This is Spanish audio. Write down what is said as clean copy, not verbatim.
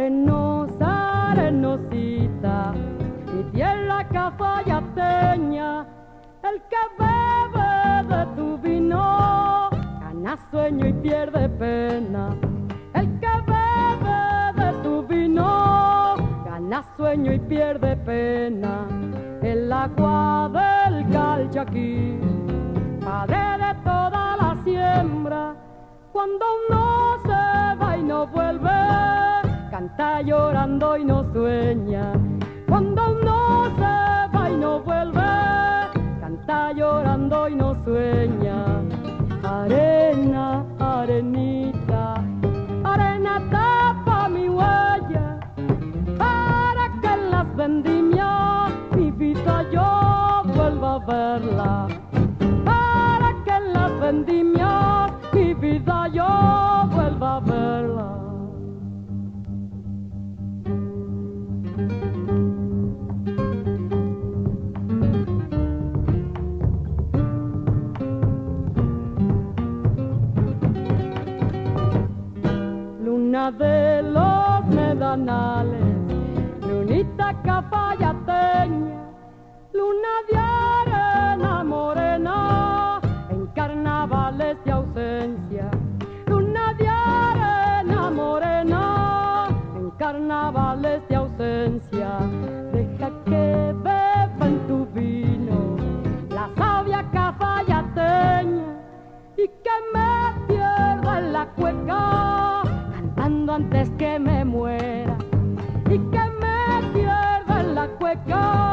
Arenosa, arenosita, mi tierra cafayateña, el que bebe de tu vino gana sueño y pierde pena. El que bebe de tu vino gana sueño y pierde pena. El agua del Calchaquí, padre de toda la siembra, cuando uno se va y no vuelve, canta llorando y no sueña. Cuando uno se va y no vuelve, canta llorando y no sueña. Arena, arenita, arena tapa mi huella, para que en las vendimias mi vida yo vuelva a verla. Para que en las vendimias mi vida yo vuelva a verla. Luna de los medanales, lunita cafayateña, luna de arena morena, en carnavales de ausencia. Luna de arena morena, en carnavales de ausencia. Deja que beba en tu vino la savia cafayateña y que me pierda en la cueca, antes que me muera, y que me pierda en la cueca.